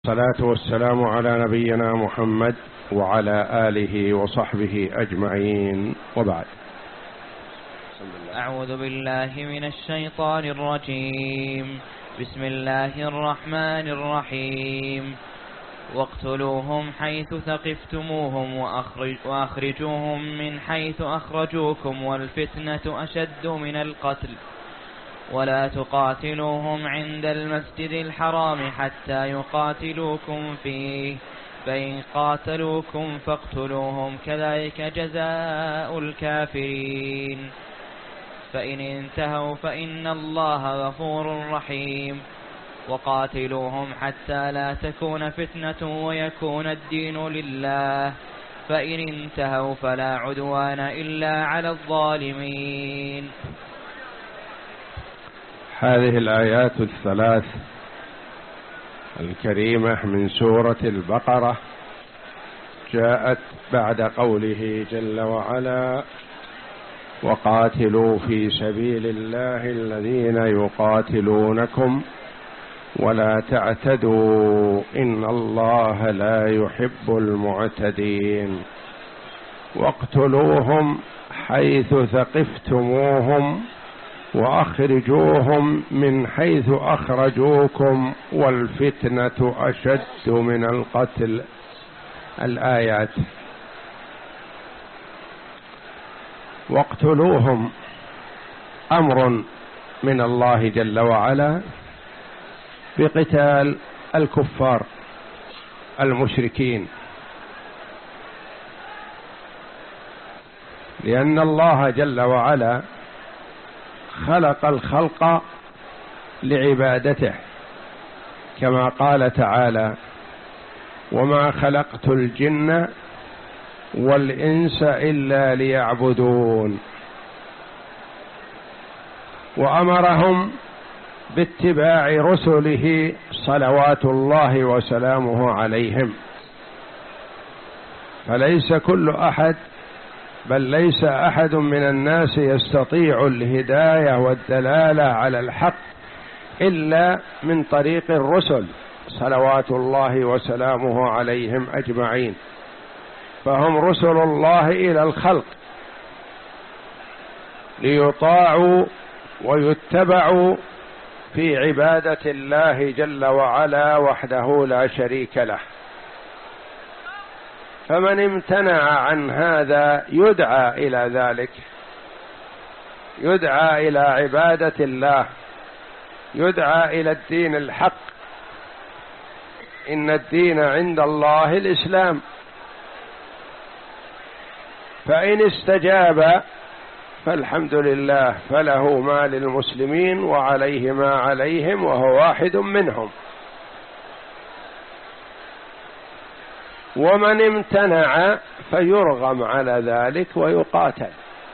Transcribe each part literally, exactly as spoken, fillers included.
الصلاة والسلام على نبينا محمد وعلى آله وصحبه أجمعين، وبعد. أعوذ بالله من الشيطان الرجيم. بسم الله الرحمن الرحيم. واقتلوهم حيث ثقفتموهم وأخرج وأخرجوهم من حيث أخرجوكم والفتنة أشد من القتل ولا تقاتلوهم عند المسجد الحرام حتى يقاتلوكم فيه فإن قاتلوكم فاقتلوهم كذلك جزاء الكافرين فإن انتهوا فإن الله غفور رحيم. وقاتلوهم حتى لا تكون فتنة ويكون الدين لله فإن انتهوا فلا عدوان إلا على الظالمين. هذه الآيات الثلاث الكريمة من سورة البقرة جاءت بعد قوله جل وعلا: وقاتلوا في سبيل الله الذين يقاتلونكم ولا تعتدوا إن الله لا يحب المعتدين. واقتلوهم حيث ثقفتموهم وأخرجوهم من حيث أخرجوكم والفتنة أشد من القتل. الآيات. واقتلوهم أمر من الله جل وعلا بقتال الكفار المشركين، لأن الله جل وعلا خلق الخلق لعبادته، كما قال تعالى: وما خلقت الجن والإنس إلا ليعبدون. وأمرهم باتباع رسله صلوات الله وسلامه عليهم، فليس كل أحد بل ليس أحد من الناس يستطيع الهداية والدلالة على الحق إلا من طريق الرسل صلوات الله وسلامه عليهم أجمعين، فهم رسل الله إلى الخلق ليطاعوا ويتبعوا في عبادة الله جل وعلا وحده لا شريك له. فمن امتنع عن هذا يدعى إلى ذلك، يدعى إلى عبادة الله، يدعى إلى الدين الحق. إن الدين عند الله الإسلام، فإن استجاب فالحمد لله، فله ما للمسلمين وعليه ما عليهم وهو واحد منهم. ومن امتنع فيرغم على ذلك ويقاتل،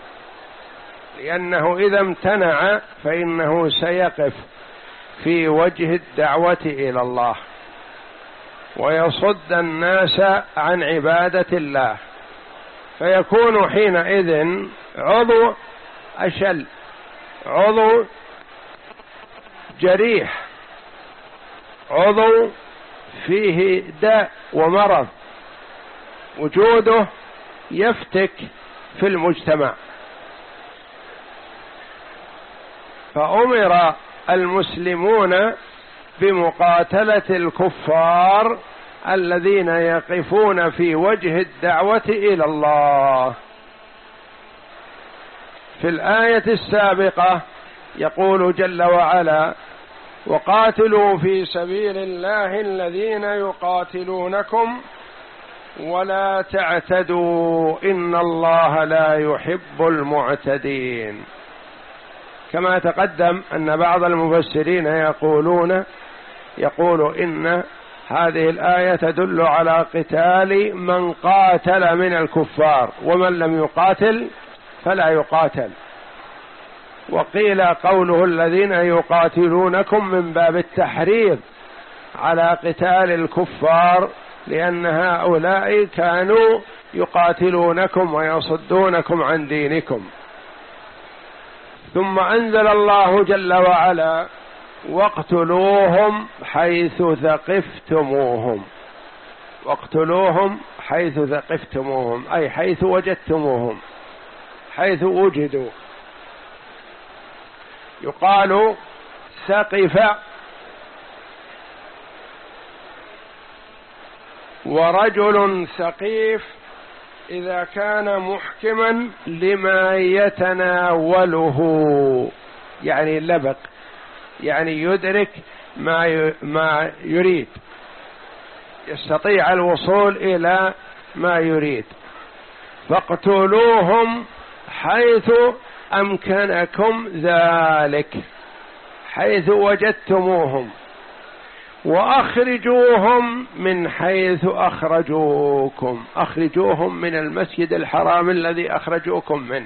لأنه إذا امتنع فإنه سيقف في وجه الدعوة إلى الله ويصد الناس عن عبادة الله، فيكون حينئذ عضو أشل، عضو جريح، عضو فيه داء ومرض، وجوده يفتك في المجتمع. فأمر المسلمون بمقاتلة الكفار الذين يقفون في وجه الدعوة إلى الله. في الآية السابقة يقول جل وعلا: وقاتلوا في سبيل الله الذين يقاتلونكم ولا تعتدوا إن الله لا يحب المعتدين. كما تقدم أن بعض المفسرين يقولون يقول إن هذه الآية تدل على قتال من قاتل من الكفار، ومن لم يقاتل فلا يقاتل. وقيل قوله الذين يقاتلونكم من باب التحريض على قتال الكفار، لأن هؤلاء كانوا يقاتلونكم ويصدونكم عن دينكم. ثم أنزل الله جل وعلا واقتلوهم حيث ثقفتموهم. واقتلوهم حيث ثقفتموهم أي حيث وجدتموهم، حيث وجدوا. يقال ثقف، ورجل ثقيف إذا كان محكما لما يتناوله، يعني لبق، يعني يدرك ما ما يريد، يستطيع الوصول إلى ما يريد. فاقتلوهم حيث أمكنكم ذلك، حيث وجدتموهم، وأخرجوهم من حيث أخرجوكم. أخرجوهم من المسجد الحرام الذي أخرجوكم منه،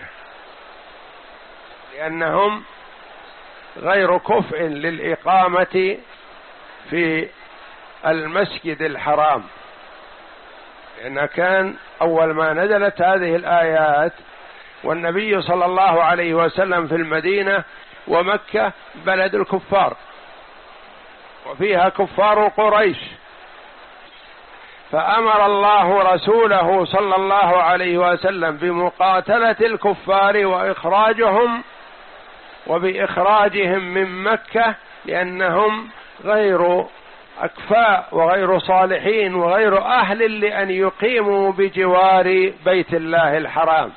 لأنهم غير كفء للإقامة في المسجد الحرام. لأن كان أول ما نزلت هذه الآيات والنبي صلى الله عليه وسلم في المدينة، ومكة بلد الكفار وفيها كفار قريش، فأمر الله رسوله صلى الله عليه وسلم بمقاتلة الكفار وإخراجهم، وبإخراجهم من مكة، لأنهم غير أكفاء وغير صالحين وغير أهل لأن يقيموا بجوار بيت الله الحرام.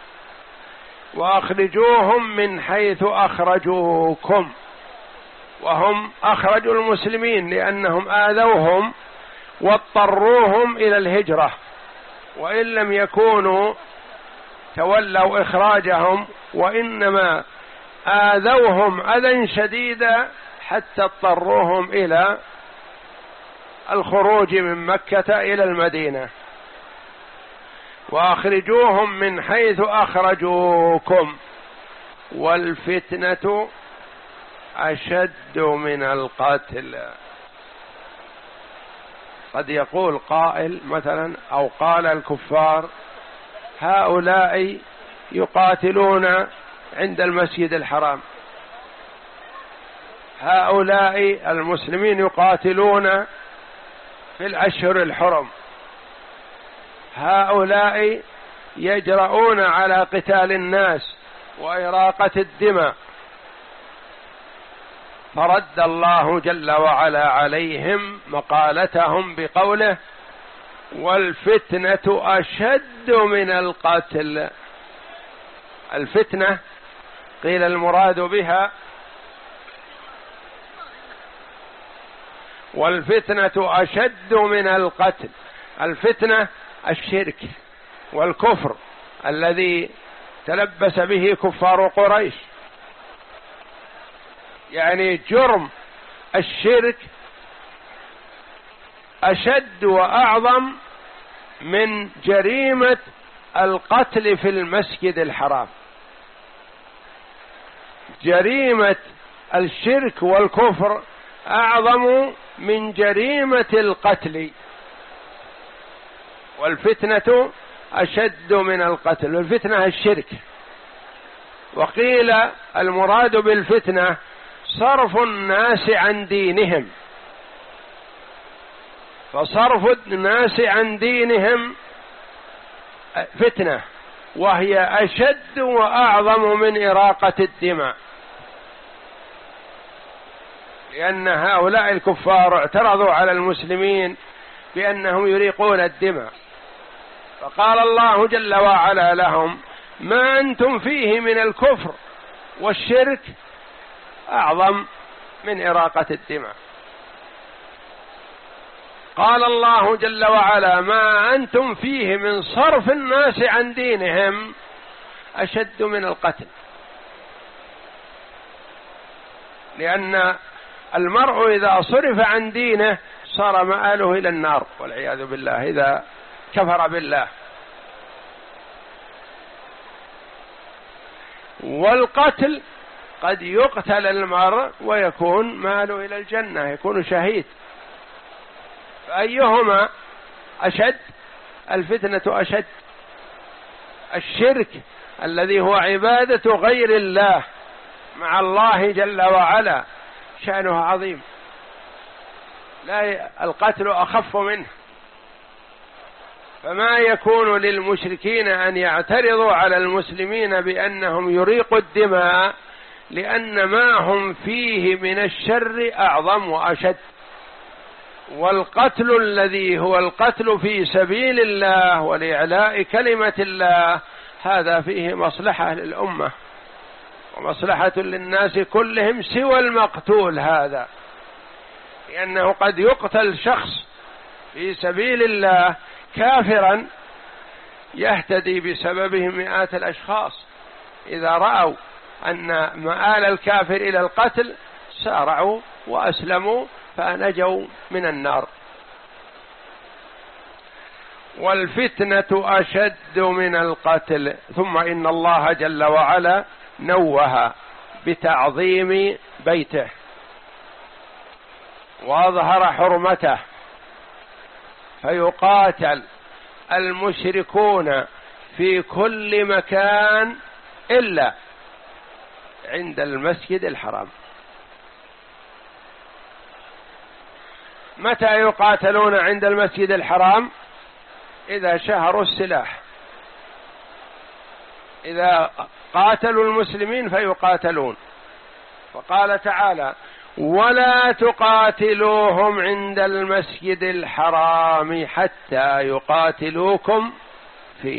وأخرجوهم من حيث أخرجوكم، وهم أخرجوا المسلمين لأنهم آذوهم واضطروهم إلى الهجرة، وإن لم يكونوا تولوا إخراجهم، وإنما آذوهم أذى شديدا حتى اضطروهم إلى الخروج من مكة إلى المدينة. وأخرجوهم من حيث أخرجوكم، والفتنة أشد من القتل. قد يقول قائل مثلا، أو قال الكفار: هؤلاء يقاتلون عند المسجد الحرام، هؤلاء المسلمين يقاتلون في الأشهر الحرم، هؤلاء يجرؤون على قتال الناس وإراقة الدماء. فرد الله جل وعلا عليهم مقالتهم بقوله: والفتنة أشد من القتل. الفتنة قيل المراد بها والفتنة أشد من القتل. الفتنة الشرك والكفر الذي تلبس به كفار قريش، يعني جرم الشرك أشد وأعظم من جريمة القتل في المسجد الحرام. جريمة الشرك والكفر أعظم من جريمة القتل، والفتنة أشد من القتل. والفتنة الشرك. وقيل المراد بالفتنة صرف الناس عن دينهم، فصرف الناس عن دينهم فتنة، وهي أشد وأعظم من إراقة الدماء، لأن هؤلاء الكفار اعترضوا على المسلمين بأنهم يريقون الدماء، فقال الله جل وعلا لهم: ما أنتم فيه من الكفر والشرك أعظم من إراقة الدماء. قال الله جل وعلا: ما أنتم فيه من صرف الناس عن دينهم أشد من القتل، لأن المرء إذا صرف عن دينه صار مآله إلى النار والعياذ بالله إذا كفر بالله. والقتل قد يقتل المرء ويكون ماله إلى الجنة، يكون شهيد. فأيهما أشد؟ الفتنة أشد. الشرك الذي هو عبادة غير الله مع الله جل وعلا شأنه عظيم، لا القتل أخف منه. فما يكون للمشركين أن يعترضوا على المسلمين بأنهم يريقوا الدماء، لأن ما هم فيه من الشر أعظم وأشد. والقتل الذي هو القتل في سبيل الله ولإعلاء كلمة الله هذا فيه مصلحة للأمة ومصلحة للناس كلهم سوى المقتول هذا، لأنه قد يقتل شخص في سبيل الله كافرا يهتدي بسببه مئات الأشخاص، إذا رأوا أن مآل الكافر إلى القتل سارعوا وأسلموا فنجوا من النار. والفتنة أشد من القتل. ثم إن الله جل وعلا نوه بتعظيم بيته وأظهر حرمته، فيقاتل المشركون في كل مكان إلا عند المسجد الحرام. متى يقاتلون عند المسجد الحرام؟ إذا شهروا السلاح، إذا قاتلوا المسلمين فيقاتلون. فقال تعالى: ولا تقاتلوهم عند المسجد الحرام حتى يقاتلوكم فيه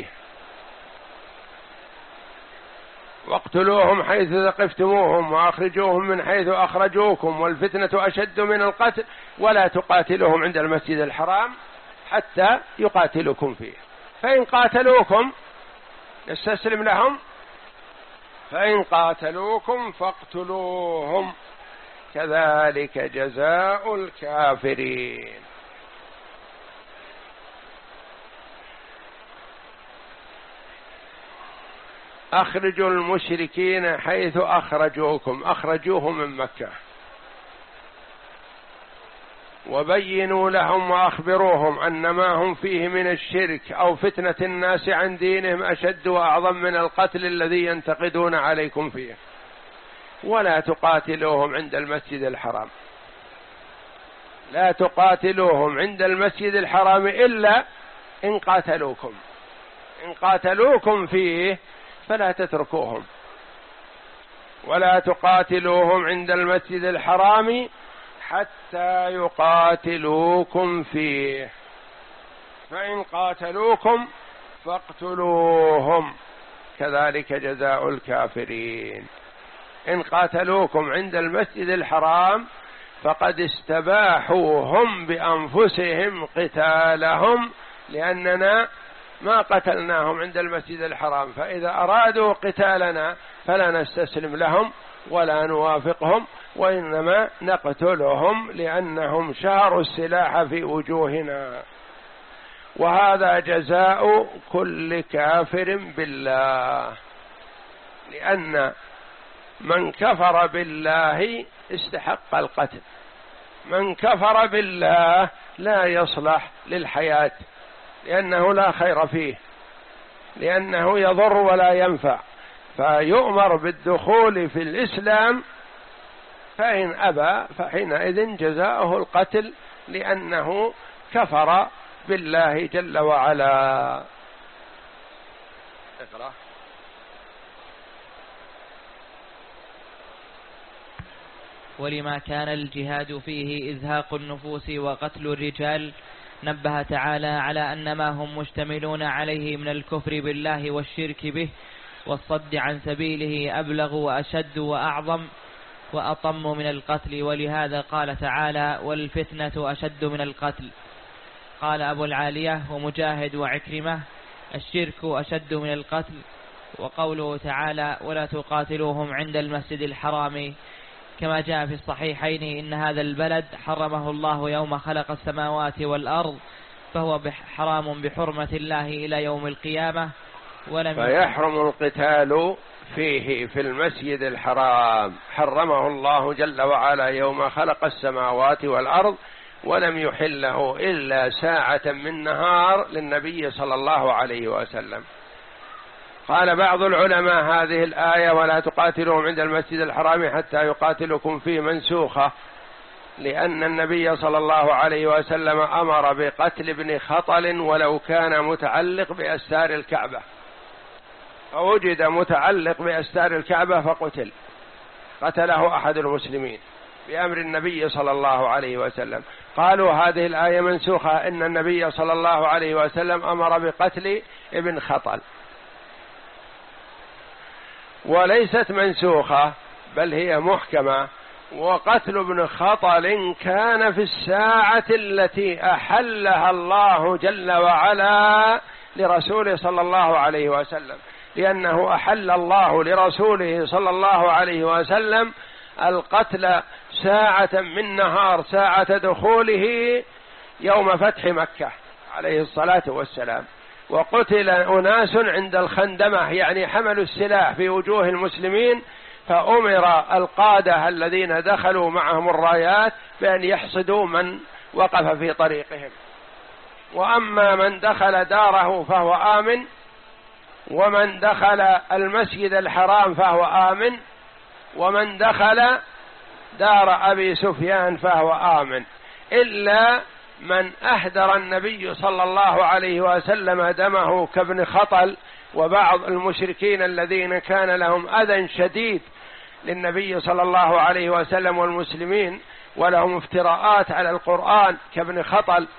واقتلوهم حيث ثقفتموهم وأخرجوهم من حيث أخرجوكم والفتنة أشد من القتل ولا تقاتلوهم عند المسجد الحرام حتى يقاتلوكم فيه. فإن قاتلوكم نستسلم لهم، فإن قاتلوكم فاقتلوهم كذلك جزاء الكافرين. أخرجوا المشركين حيث أخرجوكم، أخرجوهم من مكة، وبينوا لهم وأخبروهم أن ما هم فيه من الشرك أو فتنة الناس عن دينهم أشد وأعظم من القتل الذي ينتقدون عليكم فيه. ولا تقاتلوهم عند المسجد الحرام، لا تقاتلوهم عند المسجد الحرام إلا إن قاتلوكم، إن قاتلوكم فيه فلا تتركوهم. ولا تقاتلوهم عند المسجد الحرام حتى يقاتلوكم فيه، فإن قاتلوكم فاقتلوهم كذلك جزاء الكافرين. إن قاتلوكم عند المسجد الحرام فقد استباحوا هم بأنفسهم قتالهم، لأننا ما قتلناهم عند المسجد الحرام، فإذا أرادوا قتالنا فلا نستسلم لهم ولا نوافقهم، وإنما نقتلهم لأنهم شهروا السلاح في وجوهنا. وهذا جزاء كل كافر بالله، لأن من كفر بالله استحق القتل. من كفر بالله لا يصلح للحياة، لأنه لا خير فيه، لأنه يضر ولا ينفع، فيؤمر بالدخول في الإسلام، فإن أبى فحينئذ جزاؤه القتل، لأنه كفر بالله جل وعلا. اقرأ. ولما كان الجهاد فيه إزهاق النفوس وقتل الرجال، نبه تعالى على أن ما هم مشتملون عليه من الكفر بالله والشرك به والصد عن سبيله أبلغ وأشد وأعظم وأطم من القتل. ولهذا قال تعالى: والفتنة أشد من القتل. قال أبو العالية ومجاهد وعكرمة: الشرك أشد من القتل. وقوله تعالى: ولا تقاتلوهم عند المسجد الحرام، كما جاء في الصحيحين: إن هذا البلد حرمه الله يوم خلق السماوات والأرض، فهو حرام بحرمة الله إلى يوم القيامة. ولم فيحرم القتال فيه في المسجد الحرام، حرمه الله جل وعلا يوم خلق السماوات والأرض، ولم يحله إلا ساعة من نهار للنبي صلى الله عليه وسلم. قال بعض العلماء هذه الآية ولا تقاتلوهم عند المسجد الحرام حتى يقاتلكم فيه منسوخة، لأن النبي صلى الله عليه وسلم أمر بقتل ابن خطل ولو كان متعلق بأستار الكعبة، فوجد متعلق بأستار الكعبة فقتل، قتله أحد المسلمين بأمر النبي صلى الله عليه وسلم. قالوا هذه الآية منسوخة، إن النبي صلى الله عليه وسلم أمر بقتل ابن خطل، وليست منسوخة بل هي محكمة. وقتل ابن خطل كان في الساعة التي أحلها الله جل وعلا لرسوله صلى الله عليه وسلم، لأنه أحل الله لرسوله صلى الله عليه وسلم القتل ساعة من نهار، ساعة دخوله يوم فتح مكة عليه الصلاة والسلام. وقتل أناس عند الخندمة، يعني حملوا السلاح في وجوه المسلمين، فأمر القادة الذين دخلوا معهم الرايات بأن يحصدوا من وقف في طريقهم. وأما من دخل داره فهو آمن، ومن دخل المسجد الحرام فهو آمن، ومن دخل دار أبي سفيان فهو آمن، إلا من أهدر النبي صلى الله عليه وسلم دمه كابن خطل وبعض المشركين الذين كان لهم أذى شديد للنبي صلى الله عليه وسلم والمسلمين، ولهم افتراءات على القرآن كابن خطل،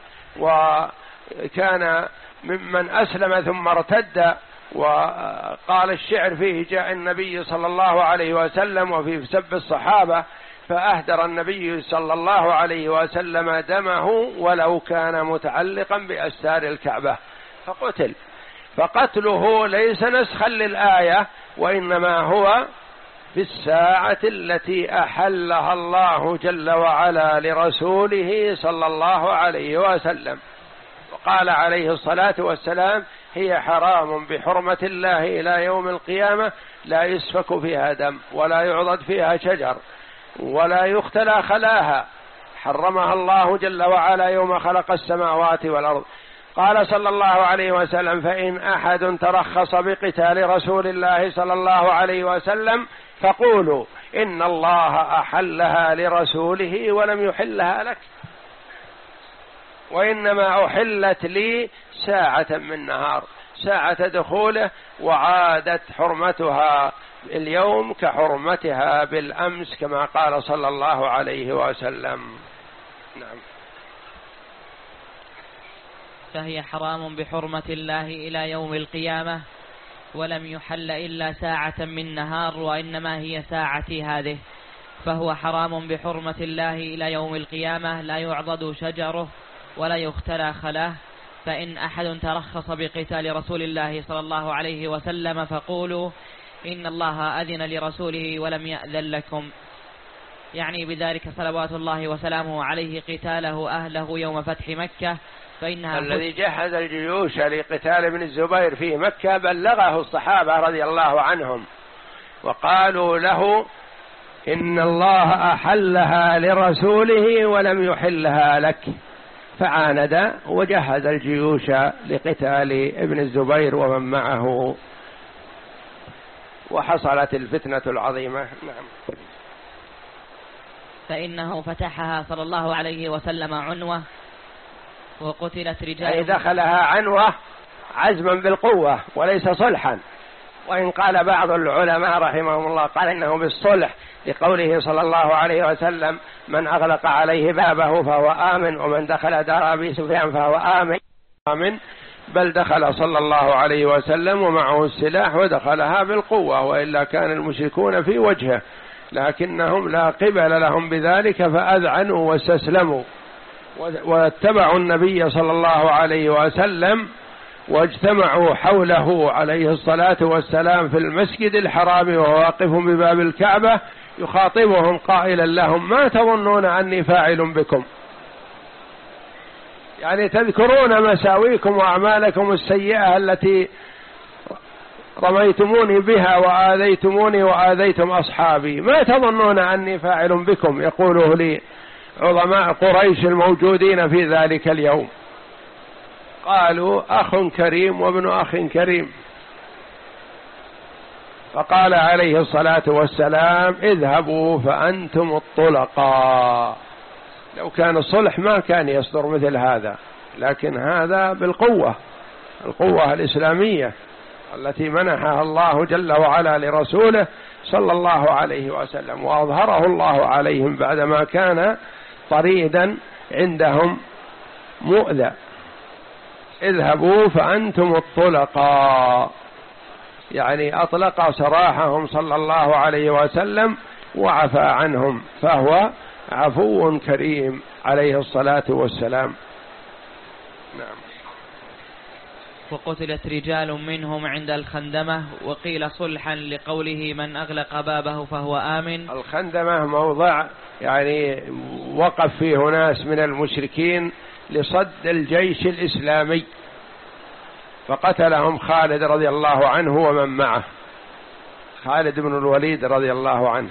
وكان ممن أسلم ثم ارتد وقال الشعر فيه جاء النبي صلى الله عليه وسلم وفي سب الصحابة، فأهدر النبي صلى الله عليه وسلم دمه ولو كان متعلقا بأستار الكعبة فقتل. فقتله ليس نسخا للآية، وإنما هو في الساعة التي أحلها الله جل وعلا لرسوله صلى الله عليه وسلم. وقال عليه الصلاة والسلام هي حرام بحرمة الله إلى يوم القيامة، لا يسفك فيها دم ولا يعضد فيها شجر ولا يختلى خلاها، حرمها الله جل وعلا يوم خلق السماوات والأرض. قال صلى الله عليه وسلم فإن أحد ترخص بقتال رسول الله صلى الله عليه وسلم فقولوا إن الله أحلها لرسوله ولم يحلها لك، وإنما أحلت لي ساعة من نهار، ساعة دخوله، وعادت حرمتها اليوم كحرمتها بالأمس كما قال صلى الله عليه وسلم. نعم. فهي حرام بحرمة الله إلى يوم القيامة، ولم يحل إلا ساعة من نهار، وإنما هي ساعتي هذه، فهو حرام بحرمة الله إلى يوم القيامة، لا يعضد شجره ولا يختلى خلاه. فإن أحد ترخص بقتال رسول الله صلى الله عليه وسلم فقولوا إن الله أذن لرسوله ولم يأذن لكم، يعني بذلك صلوات الله وسلامه عليه قتاله أهله يوم فتح مكة. فإنها الذي جهز الجيوش لقتال ابن الزبير في مكة بلغه الصحابة رضي الله عنهم، وقالوا له إن الله أحلها لرسوله ولم يحلها لك، فعاند وجهز الجيوش لقتال ابن الزبير ومن معه، وحصلت الفتنة العظيمة. نعم. فإنه فتحها صلى الله عليه وسلم عنوة وقتلت رجال، أي دخلها عنوة عزما بالقوة وليس صلحا. وإن قال بعض العلماء رحمهم الله قال إنه بالصلح، لقوله صلى الله عليه وسلم من أغلق عليه بابه فهو آمن، ومن دخل دار أبي سفيان فهو آمن آمن بل دخل صلى الله عليه وسلم ومعه السلاح ودخلها بالقوة، وإلا كان المشركون في وجهه، لكنهم لا قبل لهم بذلك فأذعنوا واستسلموا واتبعوا النبي صلى الله عليه وسلم، واجتمعوا حوله عليه الصلاة والسلام في المسجد الحرام وهو واقف بباب الكعبة يخاطبهم قائلا لهم ما تظنون أني فاعل بكم، يعني تذكرون مساويكم وأعمالكم السيئة التي رميتموني بها وآذيتموني وآذيتم أصحابي، ما تظنون أني فاعل بكم، يقوله لي عظماء قريش الموجودين في ذلك اليوم. قالوا أخ كريم وابن أخ كريم، فقال عليه الصلاة والسلام اذهبوا فأنتم الطلقاء. لو كان صلح ما كان يصدر مثل هذا، لكن هذا بالقوة، القوة الإسلامية التي منحها الله جل وعلا لرسوله صلى الله عليه وسلم، وأظهره الله عليهم بعدما كان طريدا عندهم مؤذى. اذهبوا فأنتم الطلقاء، يعني أطلق سراحهم صلى الله عليه وسلم وعفى عنهم، فهو عفو كريم عليه الصلاة والسلام. نعم. وقتلت رجال منهم عند الخندمة، وقيل صلحا لقوله من أغلق بابه فهو آمن. الخندمة موضع يعني وقف فيه ناس من المشركين لصد الجيش الإسلامي، فقتلهم خالد رضي الله عنه ومن معه، خالد بن الوليد رضي الله عنه.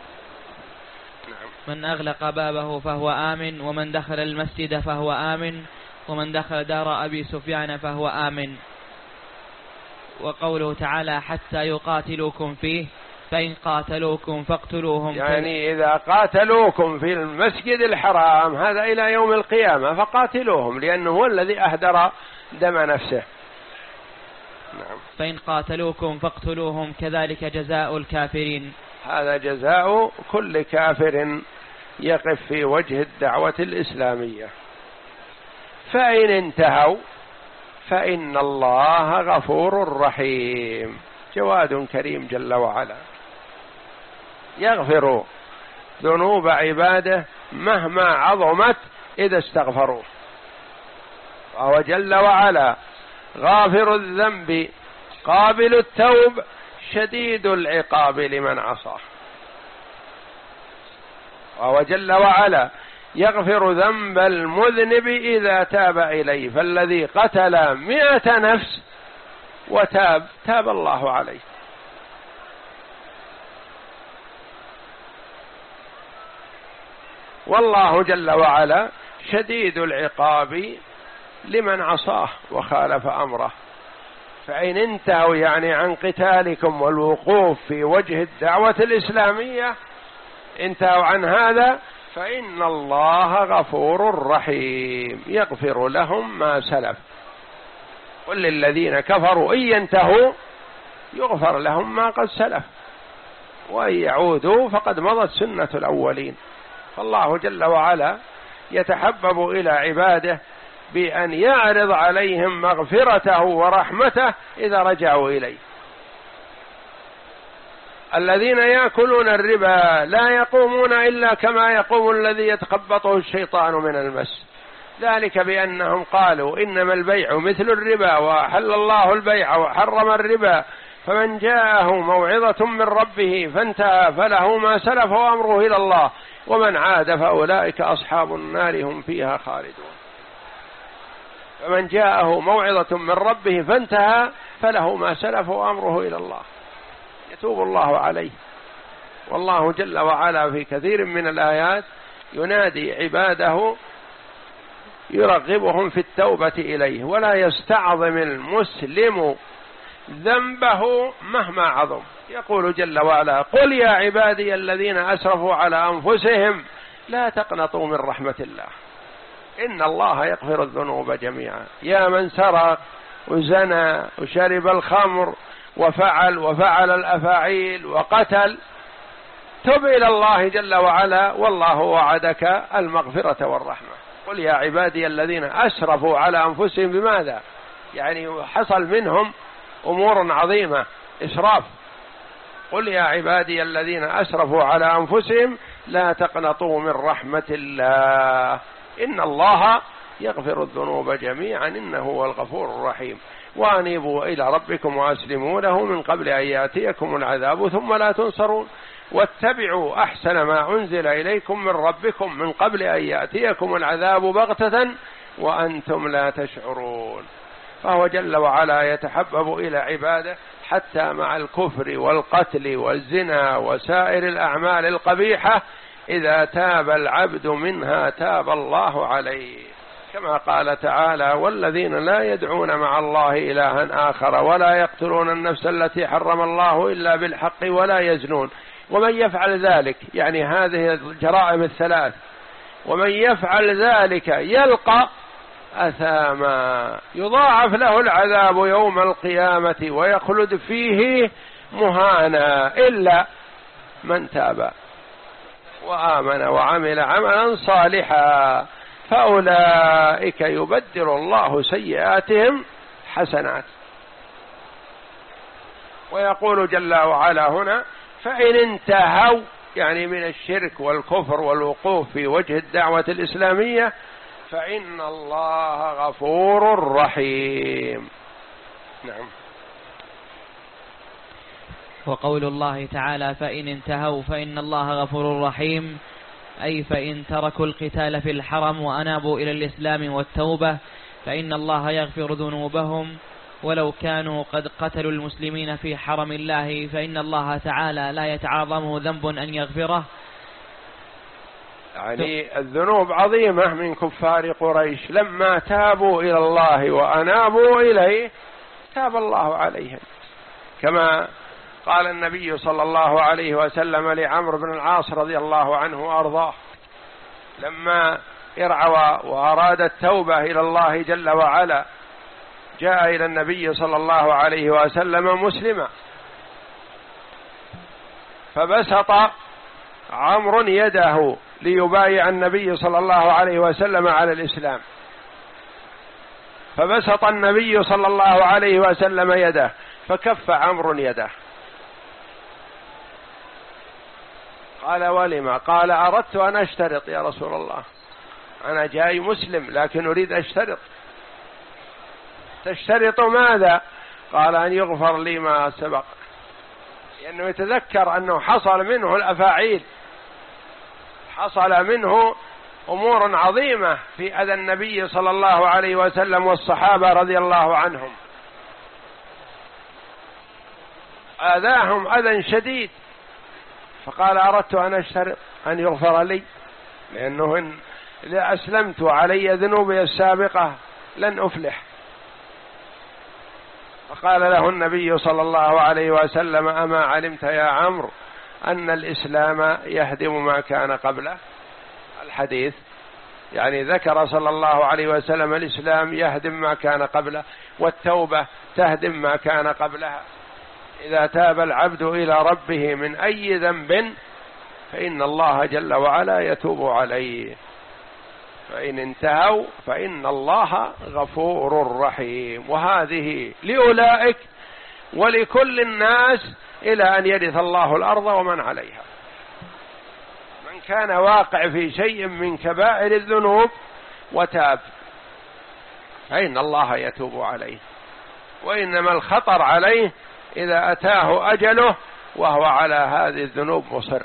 من أغلق بابه فهو آمن، ومن دخل المسجد فهو آمن، ومن دخل دار أبي سفيان فهو آمن. وقوله تعالى حتى يقاتلوكم فيه، فإن قاتلوكم فاقتلوهم. يعني إذا قاتلوكم في المسجد الحرام هذا إلى يوم القيامة فقاتلوهم، لأنه هو الذي أهدر دم نفسه. نعم. فإن قاتلوكم فاقتلوهم كذلك جزاء الكافرين. هذا جزاء كل كافر يقف في وجه الدعوة الإسلامية. فإن انتهوا فإن الله غفور رحيم، جواد كريم جل وعلا، يغفر ذنوب عباده مهما عظمت إذا استغفروا، وهو جل وعلا غافر الذنب قابل التوب شديد العقاب لمن عصاه. وهو جل وعلا يغفر ذنب المذنب إذا تاب إليه، فالذي قتل مئة نفس وتاب تاب الله عليه. والله جل وعلا شديد العقاب لمن عصاه وخالف أمره. فإن انتهوا يعني عن قتالكم والوقوف في وجه الدعوة الإسلامية، انتهوا عن هذا، فإن الله غفور رحيم يغفر لهم ما سلف. قل للذين كفروا إن ينتهوا يغفر لهم ما قد سلف، وإن يعودوا فقد مضت سنة الأولين. فالله جل وعلا يتحبب إلى عباده بأن يعرض عليهم مغفرته ورحمته إذا رجعوا إليه. الذين يأكلون الربا لا يقومون إلا كما يقوم الذي يتخبطه الشيطان من المس، ذلك بأنهم قالوا إنما البيع مثل الربا وأحل الله البيع وحرم الربا، فمن جاءه موعظة من ربه فانتهى فله ما سلف وأمره إلى الله، ومن عاد فأولئك أصحاب النار هم فيها خالدون. فمن جاءه موعظة من ربه فانتهى فله ما سلف وأمره إلى الله، يتوب الله عليه. والله جل وعلا في كثير من الآيات ينادي عباده يرغبهم في التوبة إليه، ولا يستعظم المسلم ذنبه مهما عظم. يقول جل وعلا قل يا عبادي الذين أسرفوا على أنفسهم لا تقنطوا من رحمة الله إن الله يغفر الذنوب جميعا. يا من سرق وزنى وشرب الخمر وفعل وفعل الأفاعيل وقتل، تب إلى الله جل وعلا، والله وعدك المغفرة والرحمة. قل يا عبادي الذين أسرفوا على أنفسهم، بماذا؟ يعني حصل منهم أمور عظيمة، إسراف. قل يا عبادي الذين أسرفوا على أنفسهم لا تقنطوا من رحمة الله إن الله يغفر الذنوب جميعا إنه هو الغفور الرحيم. وأنيبوا إلى ربكم وأسلموا له من قبل أن يأتيكم العذاب ثم لا تنصرون واتبعوا أحسن ما أنزل إليكم من ربكم من قبل أن يأتيكم العذاب بغتة وأنتم لا تشعرون. فهو جل وعلا يتحبب إلى عباده حتى مع الكفر والقتل والزنا وسائر الأعمال القبيحة، إذا تاب العبد منها تاب الله عليه. كما قال تعالى: والذين لا يدعون مع الله إلها آخر ولا يقتلون النفس التي حرم الله إلا بالحق ولا يزنون ومن يفعل ذلك، يعني هذه الجرائم الثلاث، ومن يفعل ذلك يلقى أثاما يضاعف له العذاب يوم القيامة ويخلد فيه مهانا إلا من تاب وآمن وعمل عملا صالحا فأولئك يبدل الله سيئاتهم حسنات. ويقول جل وعلا هنا: فإن انتهوا، يعني من الشرك والكفر والوقوف في وجه الدعوة الإسلامية، فإن الله غفور رحيم. نعم. وقول الله تعالى: فإن انتهوا فإن الله غفور رحيم، أي فإن تركوا القتال في الحرم وأنابوا إلى الإسلام والتوبة فإن الله يغفر ذنوبهم، ولو كانوا قد قتلوا المسلمين في حرم الله فإن الله تعالى لا يتعاظمه ذنب أن يغفره. يعني الذنوب عظيمة من كفار قريش، لما تابوا إلى الله وأنابوا إليه تاب الله عليهم، كما قال النبي صلى الله عليه وسلم لعمرو بن العاص رضي الله عنه وأرضاه لما ارعوى وأراد التوبة إلى الله جل وعلا، جاء إلى النبي صلى الله عليه وسلم مسلما، فبسط عمرو يده ليبايع النبي صلى الله عليه وسلم على الإسلام، فبسط النبي صلى الله عليه وسلم يده فكف عمرو يده. قال: ولما؟ قال: أردت أن أشترط يا رسول الله، أنا جاي مسلم لكن أريد أشترط. تشترط ماذا؟ قال: أن يغفر لي ما سبق، لأنه يتذكر أنه حصل منه الأفاعيل، حصل منه أمور عظيمة في أذى النبي صلى الله عليه وسلم والصحابة رضي الله عنهم، آذاهم أذى شديد، فقال: أردت أن أشترط أن يغفر لي، لأنه إن أسلمت علي ذنوبي السابقة لن أفلح. فقال له النبي صلى الله عليه وسلم: أما علمت يا عمرو أن الإسلام يهدم ما كان قبله؟ الحديث يعني ذكر صلى الله عليه وسلم الإسلام يهدم ما كان قبله، والتوبة تهدم ما كان قبلها. إذا تاب العبد إلى ربه من أي ذنب فإن الله جل وعلا يتوب عليه، فإن انتهوا فإن الله غفور رحيم. وهذه لأولئك ولكل الناس إلى أن يرث الله الأرض ومن عليها. من كان واقع في شيء من كبائر الذنوب وتاب فإن الله يتوب عليه، وإنما الخطر عليه إذا أتاه أجله وهو على هذه الذنوب مصر.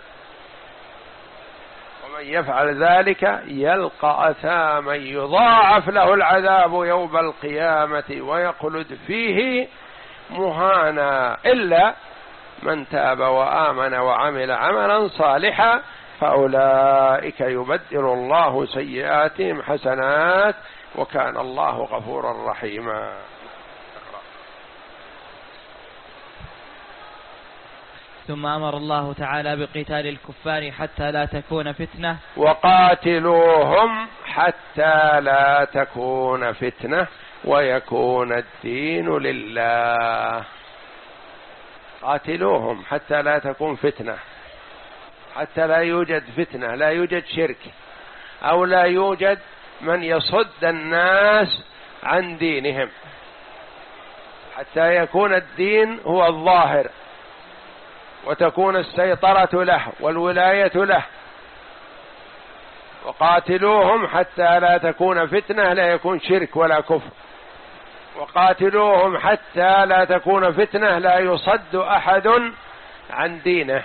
ومن يفعل ذلك يلقى أثاما يضاعف له العذاب يوم القيامة ويخلد فيه مهانا إلا من تاب وآمن وعمل عملا صالحا فأولئك يبدل الله سيئاتهم حسنات وكان الله غفورا رحيما. ثم أمر الله تعالى بقتال الكفار حتى لا تكون فتنة. وقاتلوهم حتى لا تكون فتنة ويكون الدين لله. قاتلوهم حتى لا تكون فتنة، حتى لا يوجد فتنة، لا يوجد شرك، أو لا يوجد من يصد الناس عن دينهم، حتى يكون الدين هو الظاهر وتكون السيطرة له والولاية له. وقاتلوهم حتى لا تكون فتنة، لا يكون شرك ولا كفر. وقاتلوهم حتى لا تكون فتنة، لا يصد أحد عن دينه،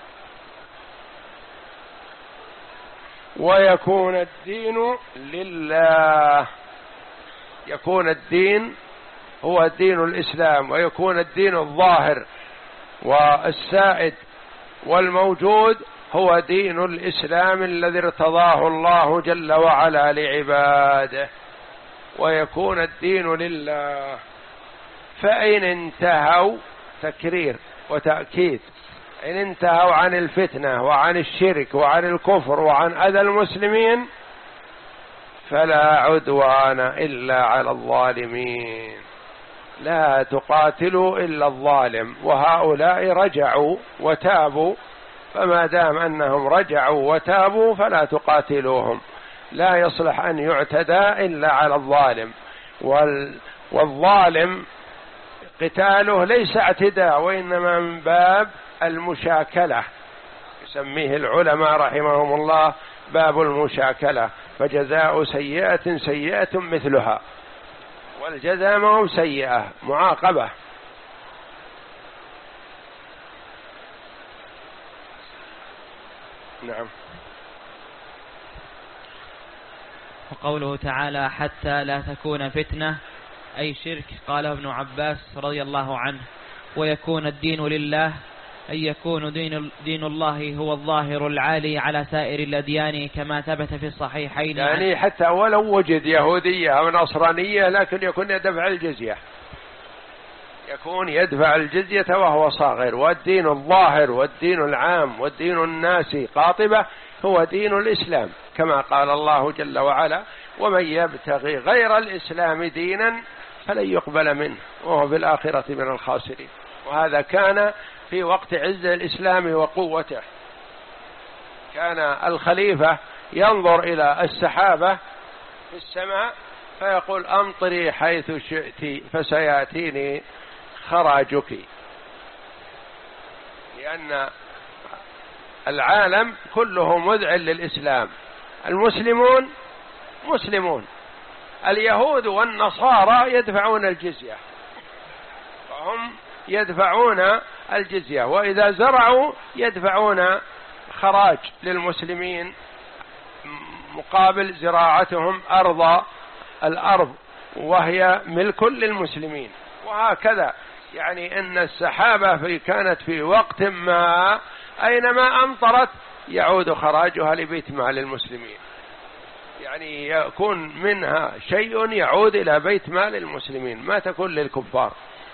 ويكون الدين لله. يكون الدين هو دين الإسلام، ويكون الدين الظاهر والسائد والموجود هو دين الإسلام الذي ارتضاه الله جل وعلا لعباده. ويكون الدين لله. فإن انتهوا، تكرير وتأكيد، إن انتهوا عن الفتنة وعن الشرك وعن الكفر وعن أذى المسلمين فلا عدوان إلا على الظالمين. لا تقاتلوا إلا الظالم، وهؤلاء رجعوا وتابوا، فما دام أنهم رجعوا وتابوا فلا تقاتلوهم. لا يصلح أن يعتدى إلا على الظالم، والظالم قتاله ليس اعتداء وإنما من باب المشاكلة، يسميه العلماء رحمهم الله باب المشاكلة. فجزاء سيئة سيئة مثلها، والجزاء ما هو سيئة، معاقبة. نعم. وقوله تعالى حتى لا تكون فتنة أي شرك، قاله ابن عباس رضي الله عنه، ويكون الدين لله أي يكون دين, دين الله هو الظاهر العالي على سائر الأديان كما ثبت في الصحيحين. يعني حتى ولو وجد يهودية أو نصرانية لكن يكون يدفع الجزية، يكون يدفع الجزية وهو صاغر. والدين الظاهر والدين العام والدين الناسي قاطبة هو دين الإسلام، كما قال الله جل وعلا ومن يبتغي غير الإسلام دينا فلن يقبل منه وهو في الآخرة من الخاسرين. وهذا كان في وقت عز الإسلام وقوته. كان الخليفة ينظر إلى السحابة في السماء فيقول أمطري حيث شئت فسيأتيني خراجك، لأن العالم كله مذعن للإسلام. المسلمون مسلمون، اليهود والنصارى يدفعون الجزية، فهم يدفعون الجزية، وإذا زرعوا يدفعون خراج للمسلمين مقابل زراعتهم أرض الأرض وهي ملك للمسلمين. وهكذا يعني أن السحابة في كانت في وقت ما أينما أمطرت يعود خراجها لبيت مال المسلمين، يعني يكون منها شيء يعود إلى بيت مال المسلمين، ما تكون للكفار.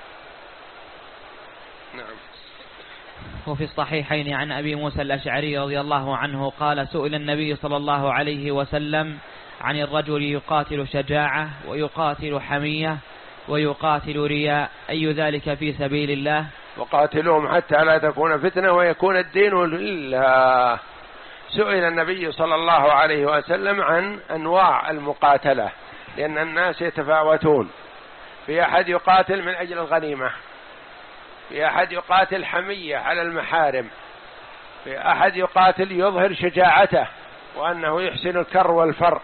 نعم. وفي الصحيحين عن أبي موسى الأشعري رضي الله عنه قال سئل النبي صلى الله عليه وسلم عن الرجل يقاتل شجاعة ويقاتل حمية ويقاتل رياء أي ذلك في سبيل الله؟ وقاتلهم حتى لا تكون فتنة ويكون الدين لله. سئل النبي صلى الله عليه وسلم عن أنواع المقاتلة، لأن الناس يتفاوتون، في أحد يقاتل من أجل الغنيمة، في أحد يقاتل حمية على المحارم، في أحد يقاتل يظهر شجاعته وأنه يحسن الكر والفر،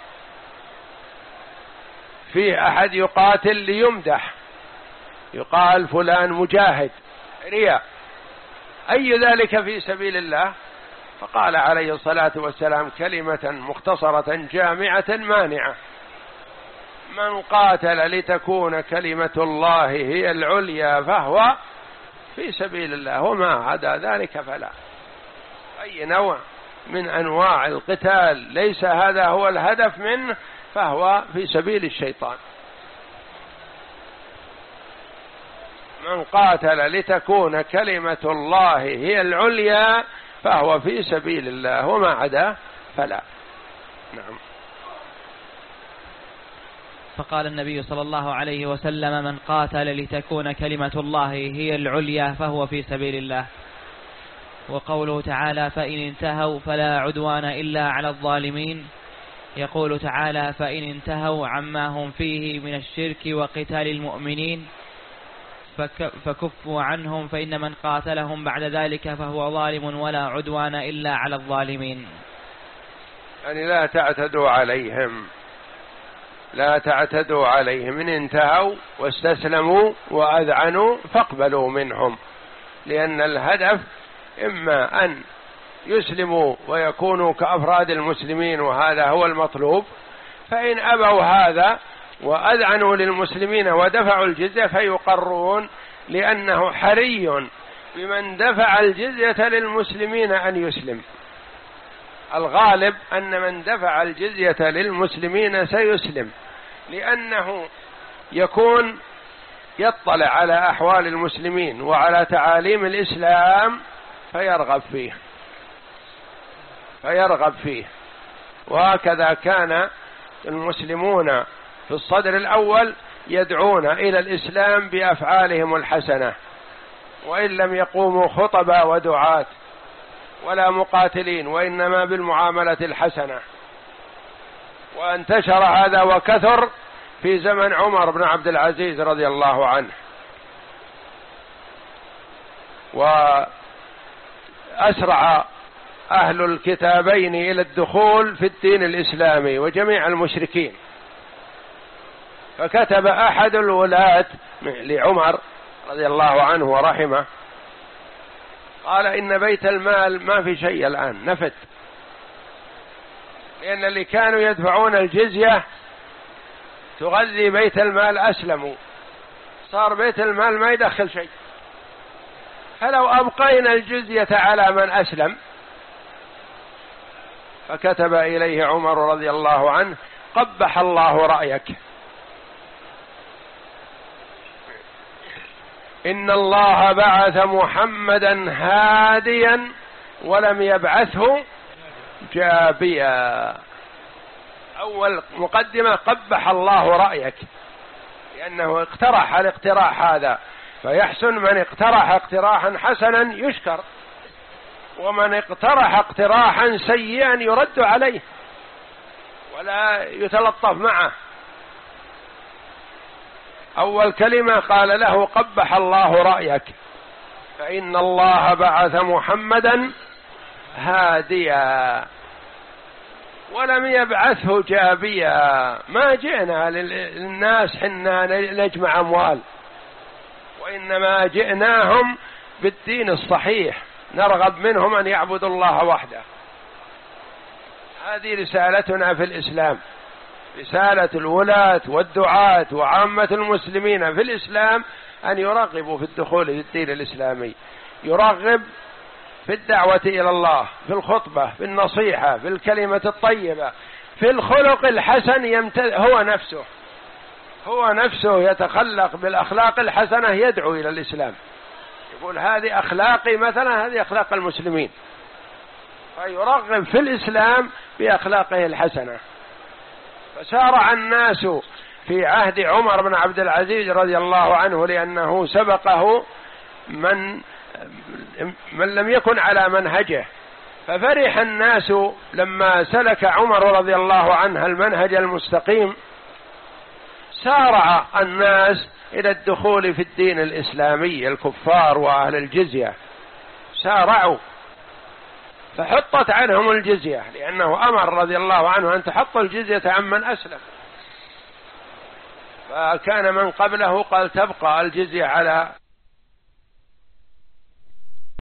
في أحد يقاتل ليمدح يقال فلان مجاهد، رياء. أي ذلك في سبيل الله؟ فقال عليه الصلاة والسلام كلمة مختصرة جامعة مانعة: من قاتل لتكون كلمة الله هي العليا فهو في سبيل الله، وما عدا ذلك فلا. أي نوع من أنواع القتال ليس هذا هو الهدف منه فهو في سبيل الشيطان. من قاتل لتكون كلمة الله هي العليا فهو في سبيل الله، وما عدا فلا. نعم. فقال النبي صلى الله عليه وسلم من قاتل لتكون كلمة الله هي العليا فهو في سبيل الله. وقوله تعالى فإن انتهوا فلا عدوان إلا على الظالمين، يقول تعالى فإن انتهوا عما هم فيه من الشرك وقتال المؤمنين فكفوا عنهم فإن من قاتلهم بعد ذلك فهو ظالم ولا عدوان إلا على الظالمين. يعني لا تعتدوا عليهم، لا تعتدوا عليهم، إن انتهوا واستسلموا وأذعنوا فاقبلوا منهم، لأن الهدف إما أن يسلموا ويكونوا كأفراد المسلمين وهذا هو المطلوب، فإن أبوا هذا وأذعنوا للمسلمين ودفعوا الجزية فيقرون، لأنه حري بمن دفع الجزية للمسلمين أن يسلم. الغالب أن من دفع الجزية للمسلمين سيسلم، لأنه يكون يطلع على أحوال المسلمين وعلى تعاليم الإسلام فيرغب فيه فيرغب فيه وهكذا كان المسلمون في الصدر الأول يدعون إلى الإسلام بأفعالهم الحسنة، وإن لم يقوموا خطباء ودعاة ولا مقاتلين، وإنما بالمعاملة الحسنة. وانتشر هذا وكثر في زمن عمر بن عبد العزيز رضي الله عنه، وأسرع أهل الكتابين إلى الدخول في الدين الإسلامي وجميع المشركين. فكتب أحد الولاة لعمر رضي الله عنه ورحمه، قال إن بيت المال ما في شيء الآن، نفد، لأن اللي كانوا يدفعون الجزية تغذي بيت المال أسلموا، صار بيت المال ما يدخل شيء، فلو أبقينا الجزية على من أسلم. فكتب إليه عمر رضي الله عنه: قبح الله رأيك، إن الله بعث محمدا هاديا ولم يبعثه جابيا. أول مقدمة: قبح الله رأيك، لأنه اقترح الاقتراح هذا، فيحسن من اقترح اقتراحا حسنا يشكر، ومن اقترح اقتراحا سيئا يرد عليه ولا يتلطف معه. أول كلمة قال له: قبح الله رأيك، فإن الله بعث محمدا هاديا ولم يبعثه جابيا. ما جئنا للناس حنا نجمع أموال، وإنما جئناهم بالدين الصحيح، نرغب منهم أن يعبدوا الله وحده. هذه رسالتنا في الإسلام، رسالة الولاة والدعاة وعامة المسلمين في الإسلام أن يرغبوا في الدخول في الدين الإسلامي، يرغب في الدعوة إلى الله، في الخطبة، في النصيحة، في الكلمة الطيبة، في الخلق الحسن. يمتد هو نفسه هو نفسه يتخلق بالأخلاق الحسنة، يدعو إلى الإسلام، يقول هذه أخلاقي مثلا، هذه أخلاق المسلمين، فيرغب في الإسلام بأخلاقه الحسنة. فسارع الناس في عهد عمر بن عبد العزيز رضي الله عنه، لأنه سبقه من من لم يكن على منهجه، ففرح الناس لما سلك عمر رضي الله عنه المنهج المستقيم. سارع الناس إلى الدخول في الدين الإسلامي، الكفار وأهل الجزية سارعوا، فحطت عنهم الجزية، لأنه أمر رضي الله عنه أن تحط الجزية عمن أسلم. فكان من قبله قال تبقى الجزية على